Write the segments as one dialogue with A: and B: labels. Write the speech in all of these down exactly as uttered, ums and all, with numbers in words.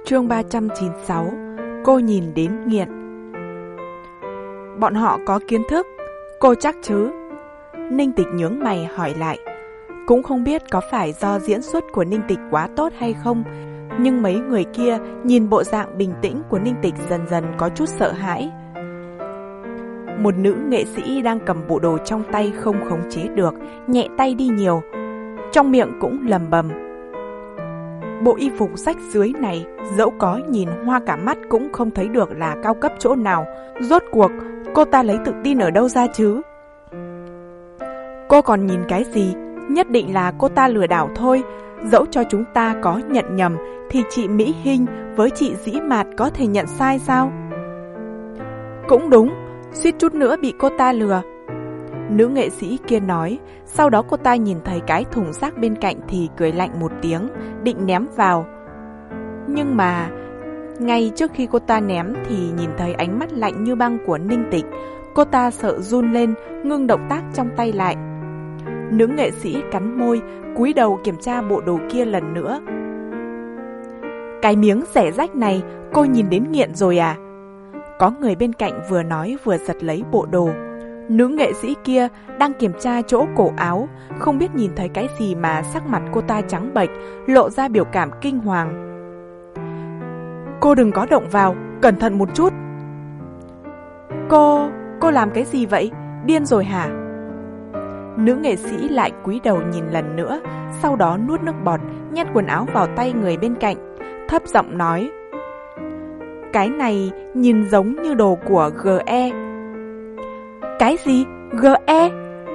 A: Chương ba trăm chín mươi sáu. Cô nhìn đến nghiện. Bọn họ có kiến thức, cô chắc chứ? Ninh Tịch nhướng mày hỏi lại. Cũng không biết có phải do diễn xuất của Ninh Tịch quá tốt hay không, nhưng mấy người kia nhìn bộ dạng bình tĩnh của Ninh Tịch dần dần có chút sợ hãi. Một nữ nghệ sĩ đang cầm bộ đồ trong tay không khống chế được, nhẹ tay đi nhiều, trong miệng cũng lầm bầm. Bộ y phục rách dưới này, dẫu có nhìn hoa cả mắt cũng không thấy được là cao cấp chỗ nào. Rốt cuộc, cô ta lấy tự tin ở đâu ra chứ? Cô còn nhìn cái gì? Nhất định là cô ta lừa đảo thôi. Dẫu cho chúng ta có nhận nhầm, thì chị Mỹ Hinh với chị Dĩ Mạt có thể nhận sai sao? Cũng đúng, suýt chút nữa bị cô ta lừa. Nữ nghệ sĩ kia nói. Sau đó cô ta nhìn thấy cái thùng rác bên cạnh thì cười lạnh một tiếng, định ném vào. Nhưng mà ngay trước khi cô ta ném thì nhìn thấy ánh mắt lạnh như băng của Ninh Tịch. Cô ta sợ run lên, ngưng động tác trong tay lại. Nữ nghệ sĩ cắn môi, cúi đầu kiểm tra bộ đồ kia lần nữa. Cái miếng rẻ rách này cô nhìn đến nghiện rồi à? Có người bên cạnh vừa nói vừa giật lấy bộ đồ. Nữ nghệ sĩ kia đang kiểm tra chỗ cổ áo, không biết nhìn thấy cái gì mà sắc mặt cô ta trắng bệch, lộ ra biểu cảm kinh hoàng. Cô đừng có động vào, cẩn thận một chút. Cô, cô làm cái gì vậy? Điên rồi hả? Nữ nghệ sĩ lại cúi đầu nhìn lần nữa, sau đó nuốt nước bọt, nhét quần áo vào tay người bên cạnh, thấp giọng nói. Cái này nhìn giống như đồ của giê e. Cái gì? giê e?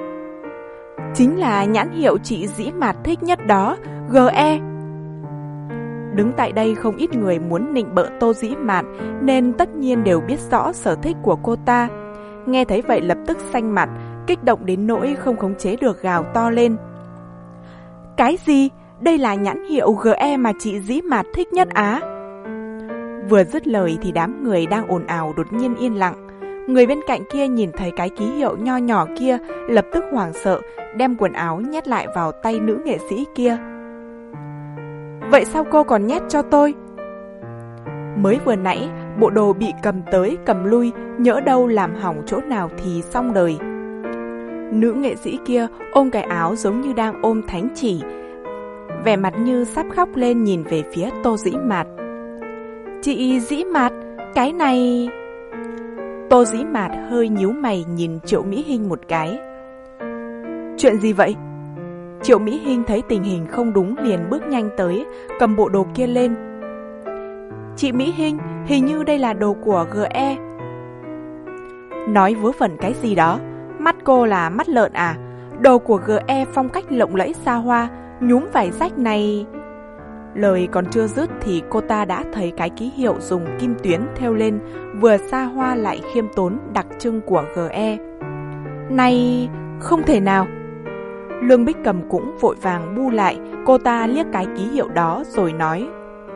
A: Chính là nhãn hiệu chị Dĩ Mạt thích nhất đó, giê e. Đứng tại đây không ít người muốn nịnh bợ Tô Dĩ Mạt, nên tất nhiên đều biết rõ sở thích của cô ta. Nghe thấy vậy lập tức xanh mặt, kích động đến nỗi không khống chế được gào to lên. Cái gì? Đây là nhãn hiệu giê e mà chị Dĩ Mạt thích nhất á? Vừa dứt lời thì đám người đang ồn ào đột nhiên yên lặng. Người bên cạnh kia nhìn thấy cái ký hiệu nho nhỏ kia, lập tức hoảng sợ, đem quần áo nhét lại vào tay nữ nghệ sĩ kia. Vậy sao cô còn nhét cho tôi? Mới vừa nãy, bộ đồ bị cầm tới cầm lui, nhỡ đâu làm hỏng chỗ nào thì xong đời. Nữ nghệ sĩ kia ôm cái áo giống như đang ôm thánh chỉ, vẻ mặt như sắp khóc lên nhìn về phía Tô Dĩ Mạt. Chị Dĩ Mạt, cái này... Tô Dĩ Mạt hơi nhíu mày nhìn Triệu Mỹ Hinh một cái. Chuyện gì vậy? Triệu Mỹ Hinh thấy tình hình không đúng liền bước nhanh tới, cầm bộ đồ kia lên. Chị Mỹ Hinh, hình như đây là đồ của giê e. Nói vớ vẩn cái gì đó? Mắt cô là mắt lợn à? Đồ của giê e phong cách lộng lẫy xa hoa, nhúm vải rách này... Lời còn chưa dứt thì cô ta đã thấy cái ký hiệu dùng kim tuyến thêu lên, vừa xa hoa lại khiêm tốn đặc trưng của giê e. Này, không thể nào. Lương Bích Cầm cũng vội vàng bu lại, cô ta liếc cái ký hiệu đó rồi nói.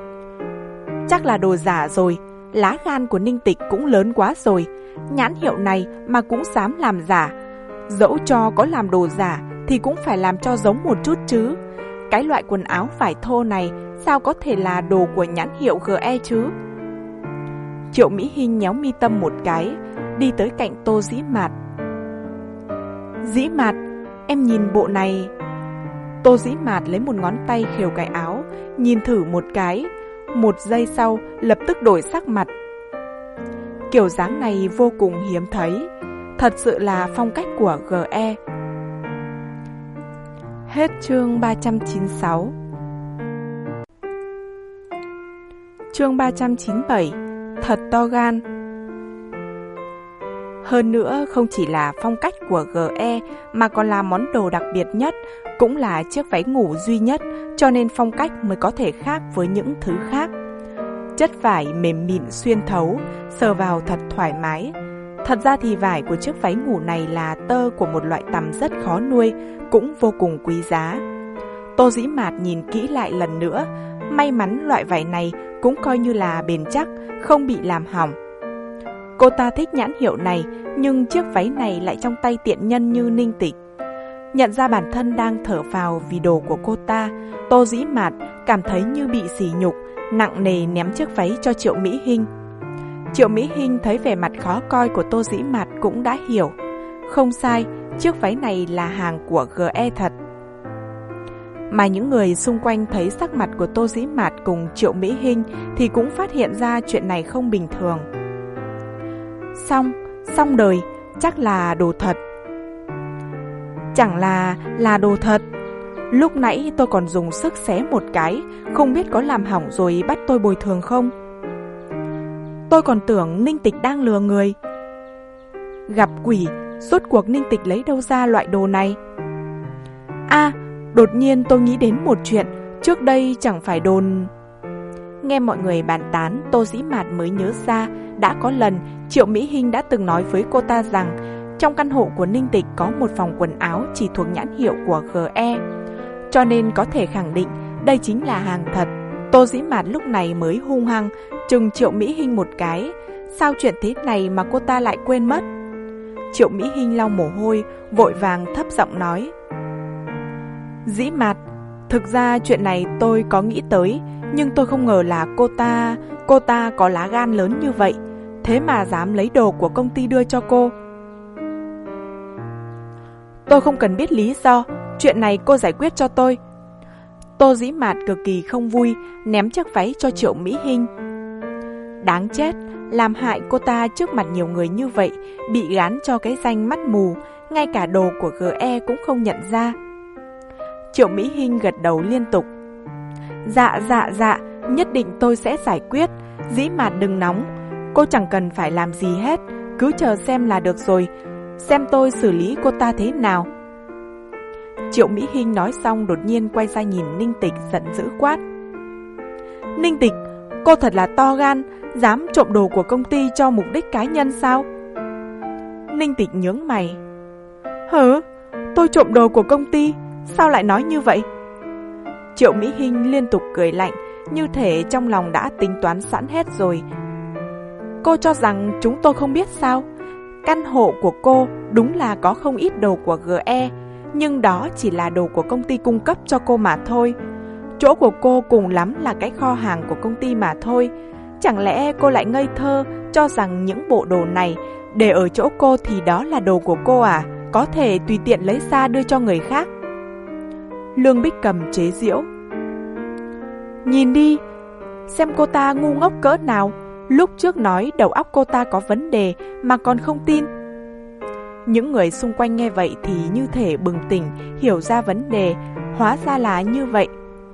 A: Chắc là đồ giả rồi, lá gan của Ninh Tịch cũng lớn quá rồi, nhãn hiệu này mà cũng dám làm giả. Dẫu cho có làm đồ giả thì cũng phải làm cho giống một chút chứ. Cái loại quần áo vải thô này sao có thể là đồ của nhãn hiệu giê e chứ? Triệu Mỹ Hinh nhéo mi tâm một cái, đi tới cạnh Tô Dĩ Mạt. Dĩ Mạt, em nhìn bộ này. Tô Dĩ Mạt lấy một ngón tay khều cái áo, nhìn thử một cái, một giây sau lập tức đổi sắc mặt. Kiểu dáng này vô cùng hiếm thấy, thật sự là phong cách của giê e. Hết chương ba trăm chín mươi sáu. Chương ba trăm chín mươi bảy. Thật to gan. Hơn nữa không chỉ là phong cách của giê e mà còn là món đồ đặc biệt nhất, cũng là chiếc váy ngủ duy nhất, cho nên phong cách mới có thể khác với những thứ khác. Chất vải mềm mịn xuyên thấu, sờ vào thật thoải mái. Thật ra thì vải của chiếc váy ngủ này là tơ của một loại tằm rất khó nuôi, cũng vô cùng quý giá. Tô Dĩ Mạt nhìn kỹ lại lần nữa, may mắn loại vải này cũng coi như là bền chắc, không bị làm hỏng. Cô ta thích nhãn hiệu này, nhưng chiếc váy này lại trong tay tiện nhân như Ninh Tịch. Nhận ra bản thân đang thở phào vì đồ của cô ta, Tô Dĩ Mạt cảm thấy như bị sỉ nhục, nặng nề ném chiếc váy cho Triệu Mỹ Hinh. Triệu Mỹ Hinh thấy vẻ mặt khó coi của Tô Dĩ Mạt cũng đã hiểu. Không sai, chiếc váy này là hàng của giê e thật. Mà những người xung quanh thấy sắc mặt của Tô Dĩ Mạt cùng Triệu Mỹ Hinh thì cũng phát hiện ra chuyện này không bình thường. Xong, xong đời, chắc là đồ thật. Chẳng là là đồ thật. Lúc nãy tôi còn dùng sức xé một cái, không biết có làm hỏng rồi bắt tôi bồi thường không? Tôi còn tưởng Ninh Tịch đang lừa người. Gặp quỷ, rốt cuộc Ninh Tịch lấy đâu ra loại đồ này? À, đột nhiên tôi nghĩ đến một chuyện, trước đây chẳng phải đồn... Nghe mọi người bàn tán, Tô Dĩ Mạt mới nhớ ra, đã có lần Triệu Mỹ Hinh đã từng nói với cô ta rằng trong căn hộ của Ninh Tịch có một phòng quần áo chỉ thuộc nhãn hiệu của giê e, cho nên có thể khẳng định đây chính là hàng thật. Tô Dĩ Mạt lúc này mới hung hăng trừng Triệu Mỹ Hinh một cái. Sao chuyện thế này mà cô ta lại quên mất? Triệu Mỹ Hinh lau mồ hôi, vội vàng thấp giọng nói: Dĩ Mạt, thực ra chuyện này tôi có nghĩ tới, nhưng tôi không ngờ là cô ta, cô ta có lá gan lớn như vậy, thế mà dám lấy đồ của công ty đưa cho cô. Tôi không cần biết lý do, chuyện này cô giải quyết cho tôi. Tô Dĩ Mạt cực kỳ không vui, ném chiếc váy cho Triệu Mỹ Hinh. Đáng chết, làm hại cô ta trước mặt nhiều người như vậy, bị gán cho cái danh mắt mù, ngay cả đồ của giê e cũng không nhận ra. Triệu Mỹ Hinh gật đầu liên tục. Dạ dạ dạ, nhất định tôi sẽ giải quyết. Dĩ Mạt đừng nóng, cô chẳng cần phải làm gì hết, cứ chờ xem là được rồi, xem tôi xử lý cô ta thế nào. Triệu Mỹ Hinh nói xong đột nhiên quay ra nhìn Ninh Tịch giận dữ quát: Ninh Tịch, cô thật là to gan, dám trộm đồ của công ty cho mục đích cá nhân sao? Ninh Tịch nhướng mày: Hử? Tôi trộm đồ của công ty? Sao lại nói như vậy? Triệu Mỹ Hinh liên tục cười lạnh, như thể trong lòng đã tính toán sẵn hết rồi. Cô cho rằng chúng tôi không biết sao? Căn hộ của cô đúng là có không ít đồ của giê e, nhưng đó chỉ là đồ của công ty cung cấp cho cô mà thôi. Chỗ của cô cùng lắm là cái kho hàng của công ty mà thôi. Chẳng lẽ cô lại ngây thơ cho rằng những bộ đồ này để ở chỗ cô thì đó là đồ của cô à? Có thể tùy tiện lấy ra đưa cho người khác. Lương Bích Cầm chế giễu: Nhìn đi, xem cô ta ngu ngốc cỡ nào, lúc trước nói đầu óc cô ta có vấn đề mà còn không tin. Những người xung quanh nghe vậy thì như thể bừng tỉnh, hiểu ra vấn đề, hóa ra là như vậy.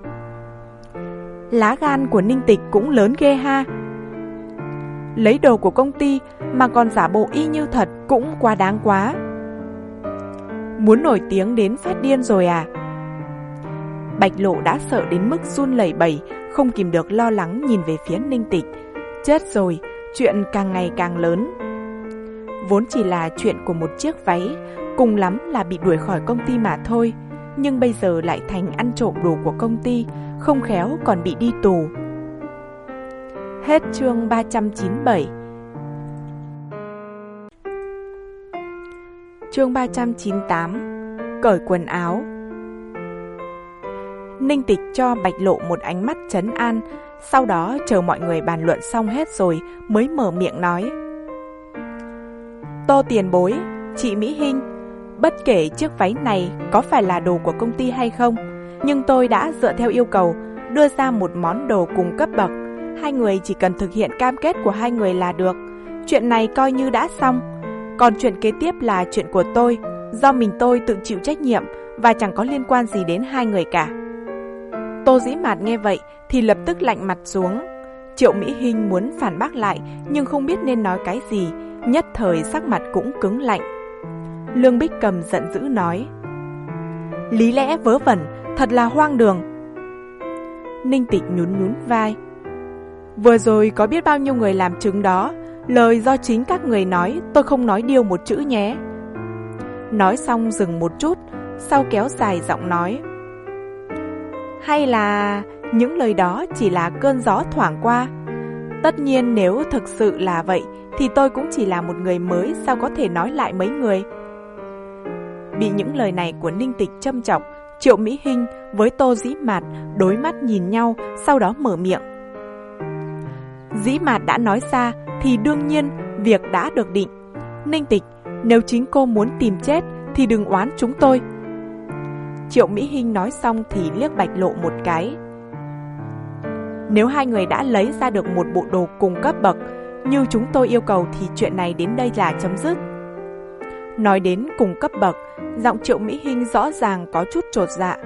A: Lá gan của Ninh Tịch cũng lớn ghê ha. Lấy đồ của công ty mà còn giả bộ y như thật cũng quá đáng quá. Muốn nổi tiếng đến phát điên rồi à? Bạch Lộ đã sợ đến mức run lẩy bẩy, không kìm được lo lắng nhìn về phía Ninh Tịch. Chết rồi, chuyện càng ngày càng lớn. Vốn chỉ là chuyện của một chiếc váy, cùng lắm là bị đuổi khỏi công ty mà thôi, nhưng bây giờ lại thành ăn trộm đồ của công ty, không khéo còn bị đi tù. Hết chương ba trăm chín mươi bảy. Chương ba trăm chín mươi tám. Cởi quần áo. Ninh Tịch cho Bạch Lộ một ánh mắt trấn an, sau đó chờ mọi người bàn luận xong hết rồi mới mở miệng nói: Tô tiền bối, chị Mỹ Hinh, bất kể chiếc váy này có phải là đồ của công ty hay không, nhưng tôi đã dựa theo yêu cầu đưa ra một món đồ cùng cấp bậc. Hai người chỉ cần thực hiện cam kết của hai người là được. Chuyện này coi như đã xong. Còn chuyện kế tiếp là chuyện của tôi, do mình tôi tự chịu trách nhiệm và chẳng có liên quan gì đến hai người cả. Tô Dĩ Mạt nghe vậy thì lập tức lạnh mặt xuống. Triệu Mỹ Hinh muốn phản bác lại nhưng không biết nên nói cái gì, nhất thời sắc mặt cũng cứng lạnh. Lương Bích Cầm giận dữ nói: Lý lẽ vớ vẩn, thật là hoang đường. Ninh Tịch nhún nhún vai: Vừa rồi có biết bao nhiêu người làm chứng đó, lời do chính các người nói, tôi không nói điêu một chữ nhé. Nói xong dừng một chút, sau kéo dài giọng nói: Hay là những lời đó chỉ là cơn gió thoảng qua? Tất nhiên nếu thực sự là vậy thì tôi cũng chỉ là một người mới, sao có thể nói lại mấy người. Bị những lời này của Ninh Tịch châm chọc, Triệu Mỹ Hinh với Tô Dĩ Mạt đối mắt nhìn nhau, sau đó mở miệng. Dĩ Mạt đã nói ra thì đương nhiên việc đã được định. Ninh Tịch, nếu chính cô muốn tìm chết thì đừng oán chúng tôi. Triệu Mỹ Hinh nói xong thì liếc Bạch Lộ một cái. Nếu hai người đã lấy ra được một bộ đồ cùng cấp bậc như chúng tôi yêu cầu thì chuyện này đến đây là chấm dứt. Nói đến cùng cấp bậc, giọng Triệu Mỹ Hinh rõ ràng có chút chột dạ.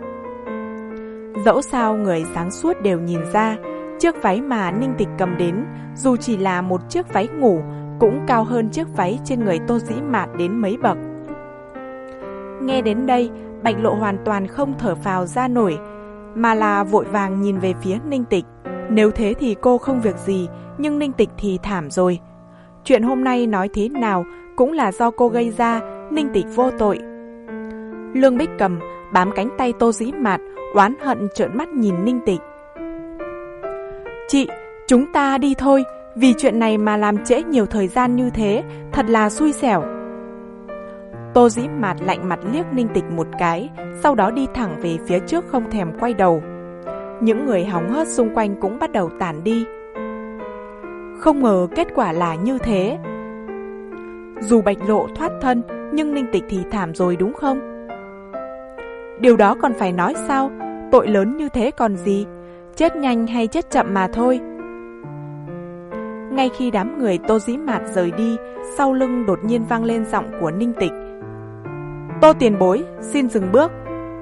A: Dẫu sao người sáng suốt đều nhìn ra, chiếc váy mà Ninh Tịch cầm đến, dù chỉ là một chiếc váy ngủ, cũng cao hơn chiếc váy trên người Tô Dĩ Mạt đến mấy bậc. Nghe đến đây, Bạch Lộ hoàn toàn không thở phào ra nổi, mà là vội vàng nhìn về phía Ninh Tịch. Nếu thế thì cô không việc gì, nhưng Ninh Tịch thì thảm rồi. Chuyện hôm nay nói thế nào cũng là do cô gây ra, Ninh Tịch vô tội. Lương Bích Cầm bám cánh tay Tô Dĩ Mạt, oán hận trợn mắt nhìn Ninh Tịch. Chị, chúng ta đi thôi, vì chuyện này mà làm trễ nhiều thời gian như thế, thật là xui xẻo. Tô Dĩ Mạt lạnh mặt liếc Ninh Tịch một cái, sau đó đi thẳng về phía trước không thèm quay đầu. Những người hóng hớt xung quanh cũng bắt đầu tản đi. Không ngờ kết quả là như thế. Dù Bạch Lộ thoát thân, nhưng Ninh Tịch thì thảm rồi đúng không? Điều đó còn phải nói sao? Tội lớn như thế còn gì? Chết nhanh hay chết chậm mà thôi. Ngay khi đám người Tô Dĩ Mạt rời đi, sau lưng đột nhiên vang lên giọng của Ninh Tịch. Tô tiền bối, xin dừng bước.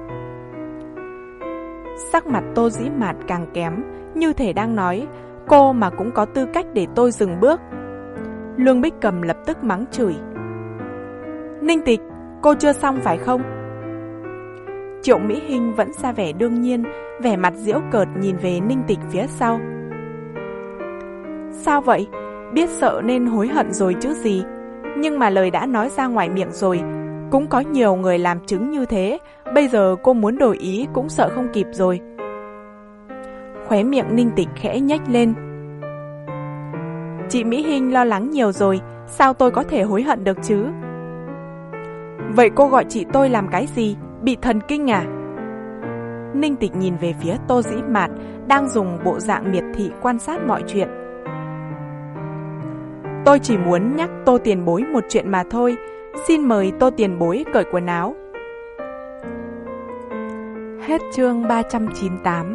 A: Sắc mặt Tô Dĩ Mạt càng kém, như thể đang nói, cô mà cũng có tư cách để tôi dừng bước. Lương Bích Cầm lập tức mắng chửi. Ninh Tịch, cô chưa xong phải không? Triệu Mỹ Hinh vẫn ra vẻ đương nhiên, vẻ mặt giễu cợt nhìn về Ninh Tịch phía sau. Sao vậy? Biết sợ nên hối hận rồi chứ gì. Nhưng mà lời đã nói ra ngoài miệng rồi, cũng có nhiều người làm chứng như thế, bây giờ cô muốn đổi ý cũng sợ không kịp rồi. Khóe miệng Ninh Tịch khẽ nhếch lên. Chị Mỹ Hinh lo lắng nhiều rồi, sao tôi có thể hối hận được chứ? Vậy cô gọi chị tôi làm cái gì? Bị thần kinh à? Ninh Tịch nhìn về phía Tô Dĩ Mạt, đang dùng bộ dạng miệt thị quan sát mọi chuyện. Tôi chỉ muốn nhắc Tô tiền bối một chuyện mà thôi. Xin mời Tô tiền bối cởi quần áo. Hết chương ba trăm chín mươi tám.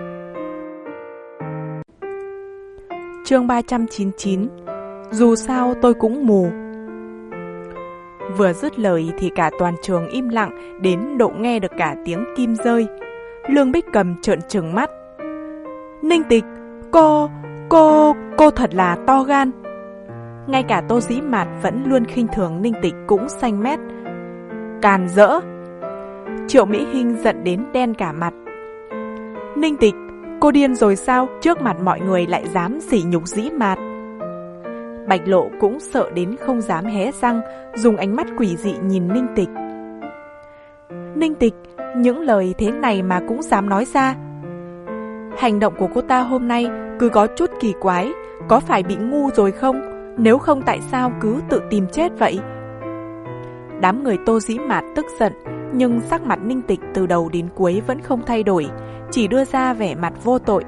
A: Chương ba trăm chín mươi chín. Dù sao tôi cũng mù. Vừa dứt lời thì cả toàn trường im lặng đến độ nghe được cả tiếng kim rơi. Lương Bích Cầm trợn trừng mắt. Ninh Tịch, cô, cô, cô thật là to gan. Ngay cả Tô Dĩ Mạt vẫn luôn khinh thường Ninh Tịch cũng xanh mét. Càn rỡ. Triệu Mỹ Hinh giận đến đen cả mặt. Ninh Tịch, cô điên rồi sao? Trước mặt mọi người lại dám sỉ nhục Dĩ Mạt. Bạch Lộ cũng sợ đến không dám hé răng, dùng ánh mắt quỷ dị nhìn Ninh Tịch. Ninh Tịch, những lời thế này mà cũng dám nói ra. Hành động của cô ta hôm nay cứ có chút kỳ quái, có phải bị ngu rồi không? Nếu không tại sao cứ tự tìm chết vậy? Đám người Tô Dĩ Mạt tức giận, nhưng sắc mặt Ninh Tịch từ đầu đến cuối vẫn không thay đổi, chỉ đưa ra vẻ mặt vô tội.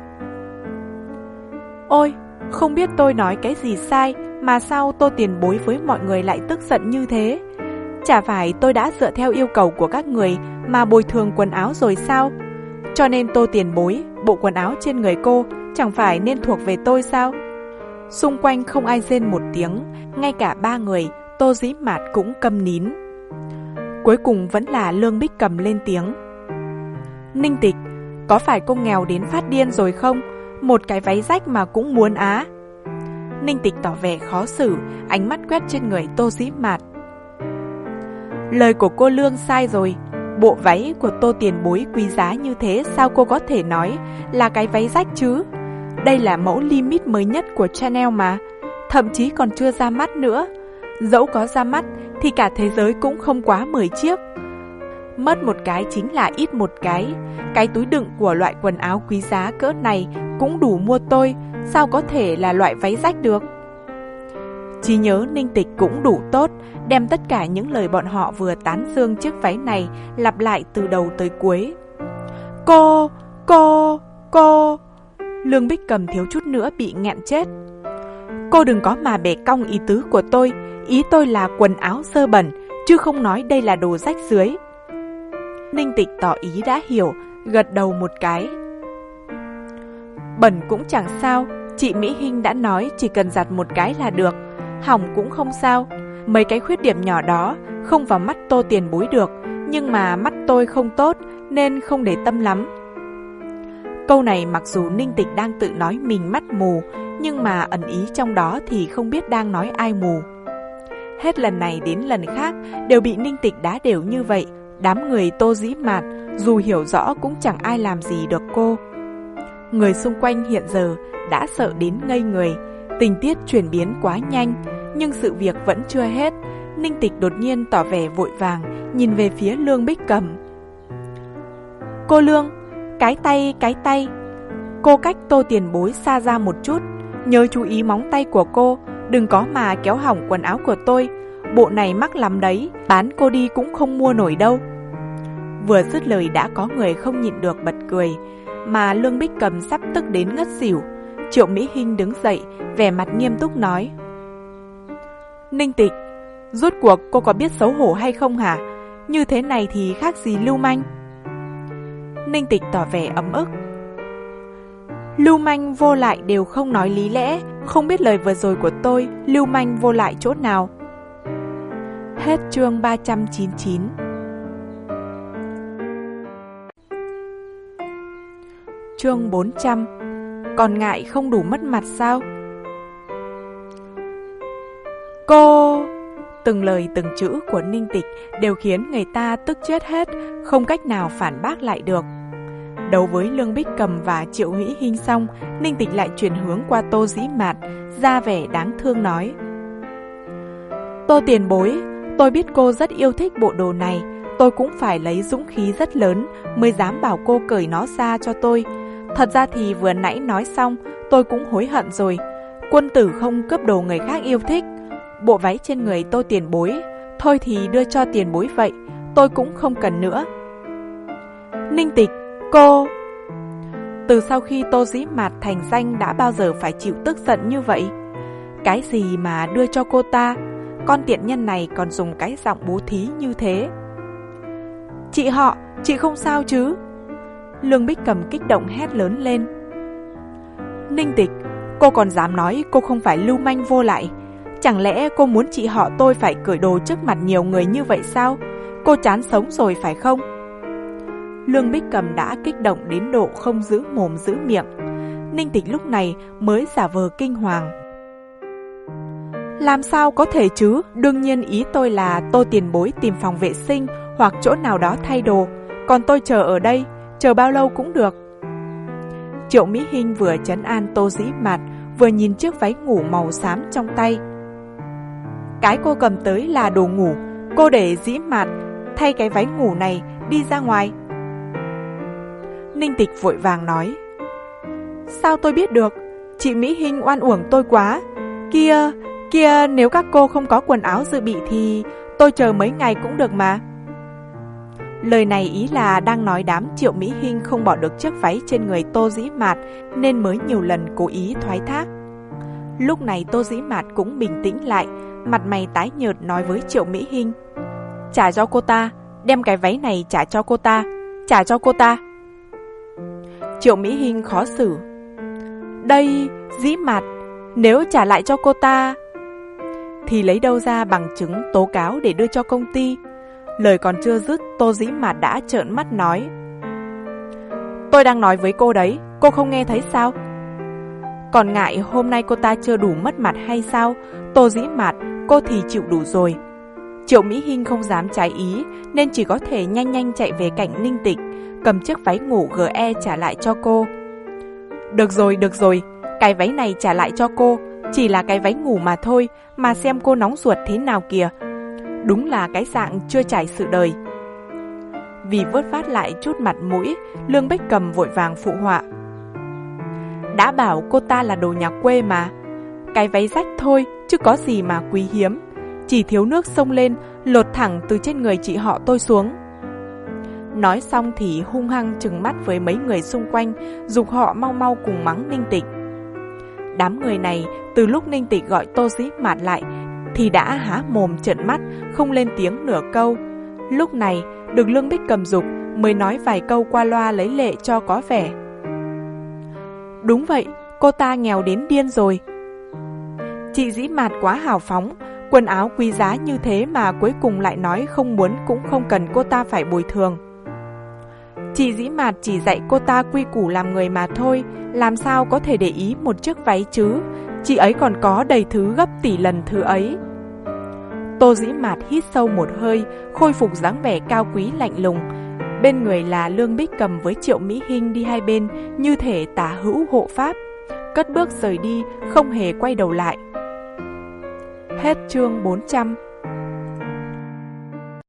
A: Ôi, không biết tôi nói cái gì sai, mà sao Tô tiền bối với mọi người lại tức giận như thế? Chả phải tôi đã dựa theo yêu cầu của các người mà bồi thường quần áo rồi sao? Cho nên Tô tiền bối, bộ quần áo trên người cô chẳng phải nên thuộc về tôi sao? Xung quanh không ai rên một tiếng, ngay cả ba người, Tô Dĩ Mạt cũng câm nín. Cuối cùng vẫn là Lương Bích Cầm lên tiếng. Ninh Tịch, có phải cô nghèo đến phát điên rồi không? Một cái váy rách mà cũng muốn á? Ninh Tịch tỏ vẻ khó xử, ánh mắt quét trên người Tô Dĩ Mạt. Lời của cô Lương sai rồi. Bộ váy của Tô tiền bối quý giá như thế, sao cô có thể nói là cái váy rách chứ? Đây là mẫu limit mới nhất của Chanel mà, thậm chí còn chưa ra mắt nữa. Dẫu có ra mắt thì cả thế giới cũng không quá mười chiếc. Mất một cái chính là ít một cái. Cái túi đựng của loại quần áo quý giá cỡ này cũng đủ mua tôi, sao có thể là loại váy rách được? Trí nhớ Ninh Tịch cũng đủ tốt, đem tất cả những lời bọn họ vừa tán dương chiếc váy này lặp lại từ đầu tới cuối. Cô, cô, cô... Lương Bích Cầm thiếu chút nữa bị nghẹn chết. Cô đừng có mà bẻ cong ý tứ của tôi, ý tôi là quần áo dơ bẩn, chứ không nói đây là đồ rách rưới. Ninh Tịch tỏ ý đã hiểu, gật đầu một cái. Bẩn cũng chẳng sao, chị Mỹ Hinh đã nói chỉ cần giặt một cái là được, hỏng cũng không sao. Mấy cái khuyết điểm nhỏ đó không vào mắt Tô Tiền Bối được, nhưng mà mắt tôi không tốt nên không để tâm lắm. Câu này mặc dù Ninh Tịch đang tự nói mình mắt mù, nhưng mà ẩn ý trong đó thì không biết đang nói ai mù. Hết lần này đến lần khác đều bị Ninh Tịch đá đều như vậy. Đám người Tô Dĩ Mạt dù hiểu rõ cũng chẳng ai làm gì được cô. Người xung quanh hiện giờ đã sợ đến ngây người. Tình tiết chuyển biến quá nhanh, nhưng sự việc vẫn chưa hết. Ninh Tịch đột nhiên tỏ vẻ vội vàng, nhìn về phía Lương Bích Cầm. Cô Lương, cái tay, cái tay. Cô cách Tô Tiền Bối xa ra một chút, nhớ chú ý móng tay của cô, đừng có mà kéo hỏng quần áo của tôi. Bộ này mắc lắm đấy, bán cô đi cũng không mua nổi đâu. Vừa dứt lời đã có người không nhịn được bật cười, mà Lương Bích Cầm sắp tức đến ngất xỉu. Triệu Mỹ Hinh đứng dậy, vẻ mặt nghiêm túc nói: Ninh Tịch, rốt cuộc cô có biết xấu hổ hay không hả? Như thế này thì khác gì lưu manh. Ninh Tịch tỏ vẻ ấm ức. Lưu manh vô lại đều không nói lý lẽ, không biết lời vừa rồi của tôi lưu manh vô lại chỗ nào. Hết chương ba trăm chín mươi chín. Chương bốn trăm. Còn ngại không đủ mất mặt sao? Cô... Từng lời từng chữ của Ninh Tịch đều khiến người ta tức chết hết, không cách nào phản bác lại được. Đấu với Lương Bích Cầm và Triệu Mỹ Hinh xong, Ninh Tịch lại chuyển hướng qua Tô Dĩ Mạt, ra vẻ đáng thương nói: Tô Tiền Bối, tôi biết cô rất yêu thích bộ đồ này, tôi cũng phải lấy dũng khí rất lớn mới dám bảo cô cởi nó ra cho tôi. Thật ra thì vừa nãy nói xong, tôi cũng hối hận rồi. Quân tử không cướp đồ người khác yêu thích. Bộ váy trên người Tô Tiền Bối, thôi thì đưa cho Tiền Bối vậy, tôi cũng không cần nữa. Ninh Tịch, cô... Từ sau khi Tô Dĩ Mạt thành danh đã bao giờ phải chịu tức giận như vậy? Cái gì mà đưa cho cô ta? Con tiện nhân này còn dùng cái giọng bố thí như thế. Chị họ, chị không sao chứ? Lương Bích Cầm kích động hét lớn lên. Ninh Tịch, cô còn dám nói cô không phải lưu manh vô lại? Chẳng lẽ cô muốn chị họ tôi phải cởi đồ trước mặt nhiều người như vậy sao? Cô chán sống rồi phải không? Lương Bích Cầm đã kích động đến độ không giữ mồm giữ miệng. Ninh Tịch lúc này mới giả vờ kinh hoàng. Làm sao có thể chứ? Đương nhiên ý tôi là Tô Tiền Bối tìm phòng vệ sinh hoặc chỗ nào đó thay đồ, còn tôi chờ ở đây, chờ bao lâu cũng được. Triệu Mỹ Hinh vừa trấn an Tô Dĩ Mạt, vừa nhìn chiếc váy ngủ màu xám trong tay. Cái cô cầm tới là đồ ngủ, cô để Dĩ Mạt thay cái váy ngủ này đi ra ngoài. Ninh Tịch vội vàng nói: Sao tôi biết được? Chị Mỹ Hinh oan uổng tôi quá. Kia, kia nếu các cô không có quần áo dự bị thì tôi chờ mấy ngày cũng được mà. Lời này ý là đang nói đám Triệu Mỹ Hinh không bỏ được chiếc váy trên người Tô Dĩ Mạt nên mới nhiều lần cố ý thoái thác. Lúc này Tô Dĩ Mạt cũng bình tĩnh lại, mặt mày tái nhợt nói với Triệu Mỹ Hinh: Trả cho cô ta, đem cái váy này trả cho cô ta, trả cho cô ta. Triệu Mỹ Hinh khó xử: Đây, Dĩ Mạt, nếu trả lại cho cô ta thì lấy đâu ra bằng chứng tố cáo để đưa cho công ty? Lời còn chưa dứt, Tô Dĩ Mạt đã trợn mắt nói: Tôi đang nói với cô đấy, cô không nghe thấy sao? Còn ngại hôm nay cô ta chưa đủ mất mặt hay sao? Tô Dĩ Mạt, cô thì chịu đủ rồi. Triệu Mỹ Hinh không dám trái ý nên chỉ có thể nhanh nhanh chạy về cạnh Ninh Tịch, cầm chiếc váy ngủ giê e trả lại cho cô. Được rồi, được rồi, cái váy này trả lại cho cô, chỉ là cái váy ngủ mà thôi, mà xem cô nóng ruột thế nào kìa. Đúng là cái dạng chưa trải sự đời. Vì vớt vát lại chút mặt mũi, Lương Bích Cầm vội vàng phụ họa: Đã bảo cô ta là đồ nhà quê mà. cái váy rách thôi, chứ có gì mà quý hiếm. Chỉ thiếu nước xông lên, lột thẳng từ trên người chị họ tôi xuống. Nói xong thì hung hăng trừng mắt với mấy người xung quanh, giục họ mau mau cùng mắng Ninh Tịch. Đám người này, từ lúc Ninh Tịch gọi Tô Dĩ Mạt lại, thì đã há mồm trợn mắt, không lên tiếng nửa câu. Lúc này, được Lương Bích Cầm giục, mới nói vài câu qua loa lấy lệ cho có vẻ. Đúng vậy, cô ta nghèo đến điên rồi. Chị Dĩ Mạt quá hào phóng, quần áo quý giá như thế mà cuối cùng lại nói không muốn cũng không cần cô ta phải bồi thường. Chị Dĩ Mạt chỉ dạy cô ta quy củ làm người mà thôi, làm sao có thể để ý một chiếc váy chứ, chị ấy còn có đầy thứ gấp tỷ lần thứ ấy. Tô Dĩ Mạt hít sâu một hơi, khôi phục dáng vẻ cao quý lạnh lùng. Bên người là Lương Bích Cầm với Triệu Mỹ Hinh đi hai bên, như thể tả hữu hộ pháp. Cất bước rời đi, không hề quay đầu lại. Hết chương bốn trăm.